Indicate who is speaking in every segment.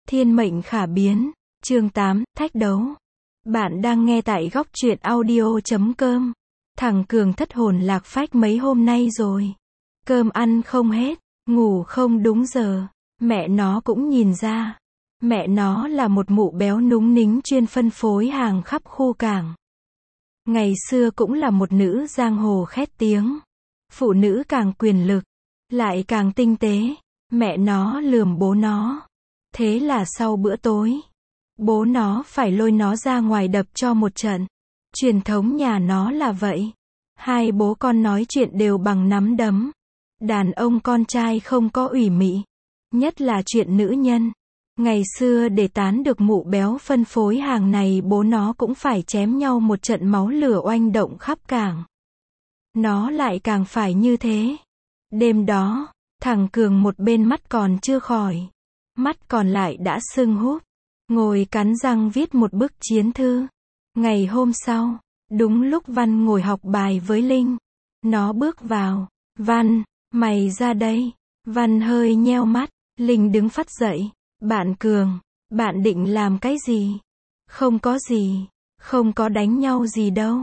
Speaker 1: Thiên mệnh khả biến. Chương 8, thách đấu. Bạn đang nghe tại góc truyện audio.com. Thằng Cường thất hồn lạc phách mấy hôm nay rồi. Cơm ăn không hết, ngủ không đúng giờ. Mẹ nó cũng nhìn ra. Mẹ nó là một mụ béo núng nính chuyên phân phối hàng khắp khu cảng. Ngày xưa cũng là một nữ giang hồ khét tiếng. Phụ nữ càng quyền lực, lại càng tinh tế. Mẹ nó lườm bố nó. Thế là sau bữa tối, bố nó phải lôi nó ra ngoài đập cho một trận. Truyền thống nhà nó là vậy. Hai bố con nói chuyện đều bằng nắm đấm. Đàn ông con trai không có ủy mị. Nhất là chuyện nữ nhân. Ngày xưa để tán được mụ béo phân phối hàng này, bố nó cũng phải chém nhau một trận máu lửa oanh động khắp cảng. Nó lại càng phải như thế. Đêm đó, thằng Cường một bên mắt còn chưa khỏi, mắt còn lại đã sưng húp, ngồi cắn răng viết một bức chiến thư. Ngày hôm sau, đúng lúc Văn ngồi học bài với Linh, nó bước vào. Văn, mày ra đây. Văn hơi nheo mắt. Linh đứng phắt dậy. Bạn Cường, bạn định làm cái gì? Không có gì, không có đánh nhau gì đâu.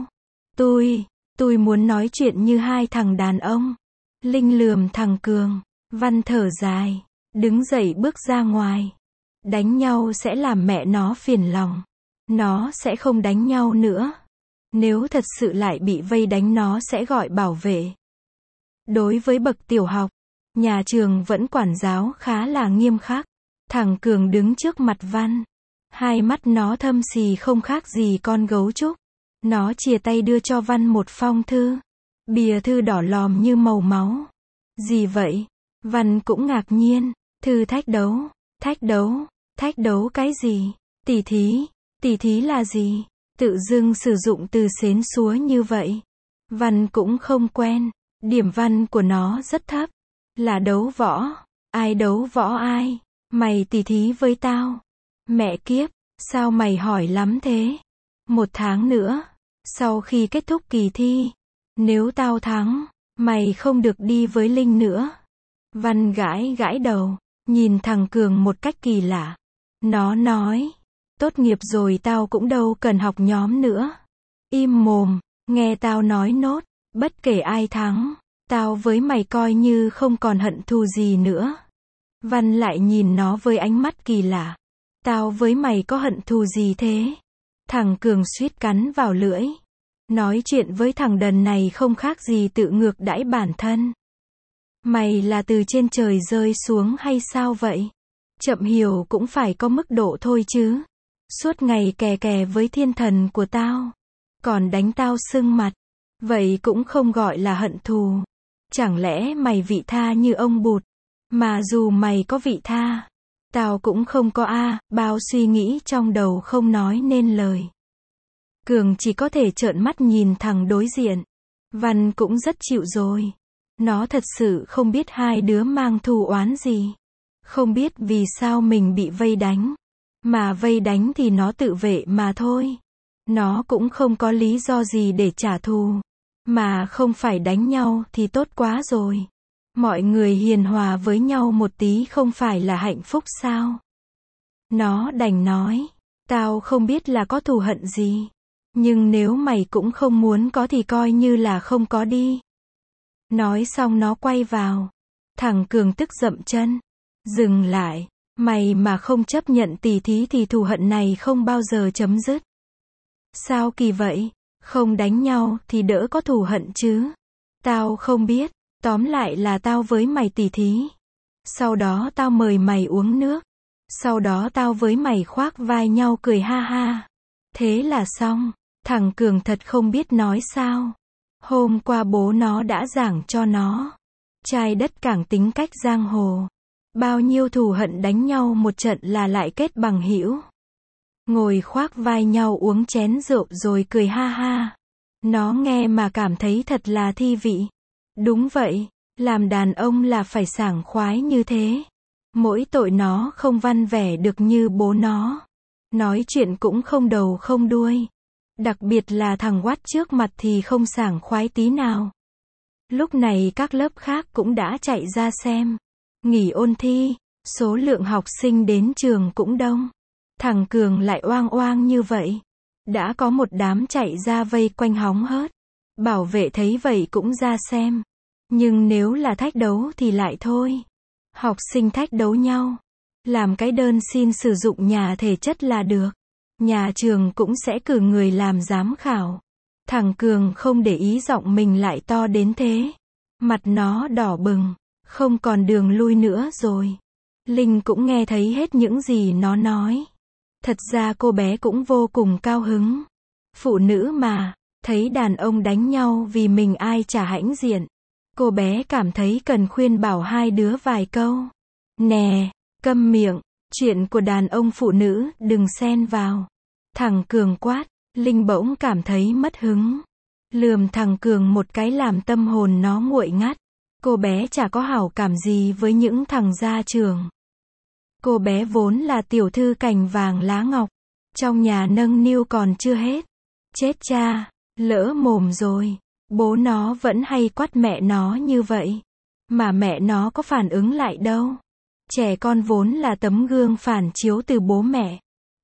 Speaker 1: Tôi muốn nói chuyện như hai thằng đàn ông. Linh lườm thằng Cường. Văn thở dài, đứng dậy bước ra ngoài. Đánh nhau sẽ làm mẹ nó phiền lòng. Nó sẽ không đánh nhau nữa. Nếu thật sự lại bị vây đánh, nó sẽ gọi bảo vệ. Đối với bậc tiểu học, nhà trường vẫn quản giáo khá là nghiêm khắc. Thằng Cường đứng trước mặt Văn. Hai mắt nó thâm xì không khác gì con gấu trúc. Nó chìa tay đưa cho Văn một phong thư. Bìa thư đỏ lòm như màu máu. Gì vậy? Văn cũng ngạc nhiên. Thư thách đấu. Thách đấu cái gì? Tỉ thí là gì? Tự dưng sử dụng từ xến xúa như vậy. Văn cũng không quen. Điểm văn của nó rất thấp. Là đấu võ. Ai đấu võ ai? Mày tỉ thí với tao. Mẹ kiếp, sao mày hỏi lắm thế? 1 tháng nữa, sau khi kết thúc kỳ thi, nếu tao thắng, mày không được đi với Linh nữa. Văn gãi đầu, nhìn thằng Cường một cách kỳ lạ. Nó nói, tốt nghiệp rồi tao cũng đâu cần học nhóm nữa. Im mồm, nghe tao nói nốt, bất kể ai thắng, tao với mày coi như không còn hận thù gì nữa. Văn lại nhìn nó với ánh mắt kỳ lạ. Tao với mày có hận thù gì thế? Thằng Cường suýt cắn vào lưỡi. Nói chuyện với thằng đần này không khác gì tự ngược đãi bản thân. Mày là từ trên trời rơi xuống hay sao vậy? Chậm hiểu cũng phải có mức độ thôi chứ. Suốt ngày kè kè với thiên thần của tao, còn đánh tao sưng mặt. Vậy cũng không gọi là hận thù. Chẳng lẽ mày vị tha như ông Bụt? Mà dù mày có vị tha, tao cũng không có a. Bao suy nghĩ trong đầu không nói nên lời. Cường chỉ có thể trợn mắt nhìn thằng đối diện. Văn cũng rất chịu rồi. Nó thật sự không biết hai đứa mang thù oán gì. Không biết vì sao mình bị vây đánh. Mà vây đánh thì nó tự vệ mà thôi. Nó cũng không có lý do gì để trả thù. Mà không phải đánh nhau thì tốt quá rồi. Mọi người hiền hòa với nhau một tí không phải là hạnh phúc sao? Nó đành nói, tao không biết là có thù hận gì. Nhưng nếu mày cũng không muốn có thì coi như là không có đi. Nói xong nó quay vào. Thằng Cường tức dậm chân. Dừng lại, mày mà không chấp nhận tỉ thí thì thù hận này không bao giờ chấm dứt. Sao kỳ vậy? Không đánh nhau thì đỡ có thù hận chứ. Tao không biết. Tóm lại là tao với mày tỉ thí. Sau đó tao mời mày uống nước. Sau đó tao với mày khoác vai nhau cười ha ha. Thế là xong. Thằng Cường thật không biết nói sao. Hôm qua bố nó đã giảng cho nó. Trai đất cảng tính cách giang hồ. Bao nhiêu thù hận đánh nhau một trận là lại kết bằng hữu. Ngồi khoác vai nhau uống chén rượu rồi cười ha ha. Nó nghe mà cảm thấy thật là thi vị. Đúng vậy, làm đàn ông là phải sảng khoái như thế. Mỗi tội nó không văn vẻ được như bố nó. Nói chuyện cũng không đầu không đuôi. Đặc biệt là thằng Watt trước mặt thì không sảng khoái tí nào. Lúc này các lớp khác cũng đã chạy ra xem. Nghỉ ôn thi, Số lượng học sinh đến trường cũng đông. Thằng Cường lại oang oang như vậy. Đã có một đám chạy ra vây quanh hóng hớt. Bảo vệ thấy vậy cũng ra xem. Nhưng nếu là thách đấu thì lại thôi. Học sinh thách đấu nhau. Làm cái đơn xin sử dụng nhà thể chất là được. Nhà trường cũng sẽ cử người làm giám khảo. Thằng Cường không để ý giọng mình lại to đến thế. Mặt nó đỏ bừng. Không còn đường lui nữa rồi. Linh cũng nghe thấy hết những gì nó nói. Thật ra cô bé cũng vô cùng cao hứng. Phụ nữ mà, thấy đàn ông đánh nhau vì mình ai chả hãnh diện. Cô bé cảm thấy cần khuyên bảo hai đứa vài câu. Nè, câm miệng, chuyện của đàn ông phụ nữ đừng xen vào. Thằng Cường quát, Linh bỗng cảm thấy mất hứng. Lườm thằng Cường một cái làm tâm hồn nó nguội ngắt. Cô bé chả có hảo cảm gì với những thằng gia trưởng. Cô bé vốn là tiểu thư cành vàng lá ngọc. Trong nhà nâng niu còn chưa hết. Chết cha, lỡ mồm rồi. Bố nó vẫn hay quát mẹ nó như vậy. Mà mẹ nó có phản ứng lại đâu. Trẻ con vốn là tấm gương phản chiếu từ bố mẹ.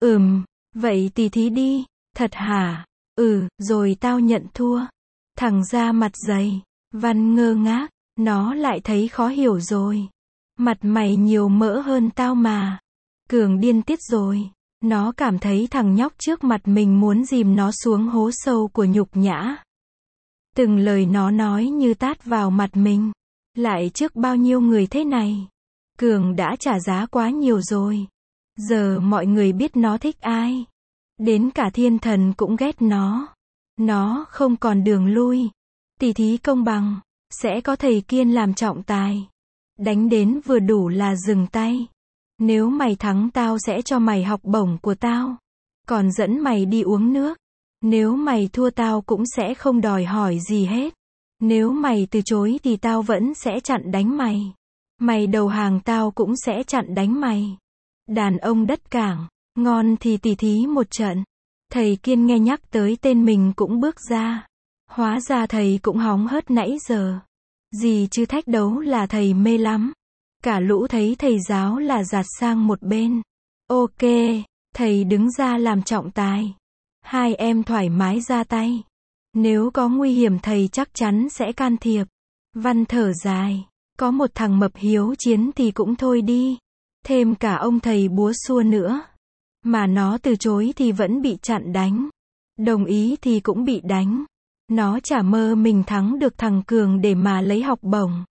Speaker 1: Vậy tỉ thí đi. Thật hả? Rồi tao nhận thua. Thằng ra mặt dày. Văn ngơ ngác. Nó lại thấy khó hiểu rồi. Mặt mày nhiều mỡ hơn tao mà. Cường điên tiết rồi. Nó cảm thấy thằng nhóc trước mặt mình muốn dìm nó xuống hố sâu của nhục nhã. Từng lời nó nói như tát vào mặt mình. Lại trước bao nhiêu người thế này. Cường đã trả giá quá nhiều rồi. Giờ mọi người biết nó thích ai. Đến cả thiên thần cũng ghét nó. Nó không còn đường lui. Tỉ thí công bằng. Sẽ có thầy Kiên làm trọng tài. Đánh đến vừa đủ là dừng tay. Nếu mày thắng tao sẽ cho mày học bổng của tao. Còn dẫn mày đi uống nước. Nếu mày thua tao cũng sẽ không đòi hỏi gì hết. Nếu mày từ chối thì tao vẫn sẽ chặn đánh mày. Mày đầu hàng tao cũng sẽ chặn đánh mày. Đàn ông đất cảng, ngon thì tỉ thí một trận. Thầy Kiên nghe nhắc tới tên mình cũng bước ra. Hóa ra thầy cũng hóng hớt nãy giờ. Gì chứ thách đấu là thầy mê lắm. Cả lũ thấy thầy giáo là giạt sang một bên. Ok, thầy đứng ra làm trọng tài. Hai em thoải mái ra tay. Nếu có nguy hiểm thầy chắc chắn sẽ can thiệp. Văn thở dài. Có một thằng mập hiếu chiến thì cũng thôi đi. Thêm cả ông thầy búa xua nữa. Mà nó từ chối thì vẫn bị chặn đánh. Đồng ý thì cũng bị đánh. Nó chả mơ mình thắng được thằng Cường để mà lấy học bổng.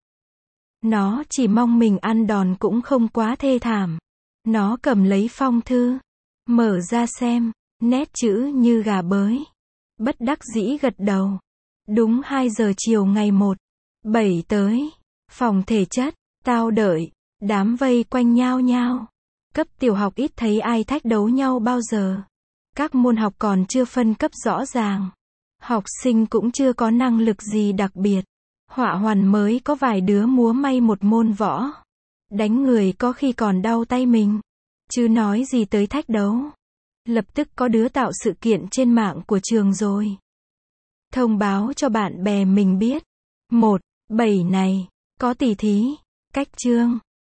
Speaker 1: Nó chỉ mong mình ăn đòn cũng không quá thê thảm. Nó cầm lấy phong thư. Mở ra xem. Nét chữ như gà bới. Bất đắc dĩ gật đầu. Đúng 2 giờ chiều ngày 1/7 tới. Phòng thể chất. Tao đợi. Đám vây quanh nhao nhao. Cấp tiểu học ít thấy ai thách đấu nhau bao giờ. Các môn học còn chưa phân cấp rõ ràng. Học sinh cũng chưa có năng lực gì đặc biệt. Họa hoàn mới có vài đứa múa may một môn võ. Đánh người có khi còn đau tay mình. Chứ nói gì tới thách đấu. Lập tức có đứa tạo sự kiện trên mạng của trường rồi. Thông báo cho bạn bè mình biết. 1/7 này, có tỉ thí. Cách chương.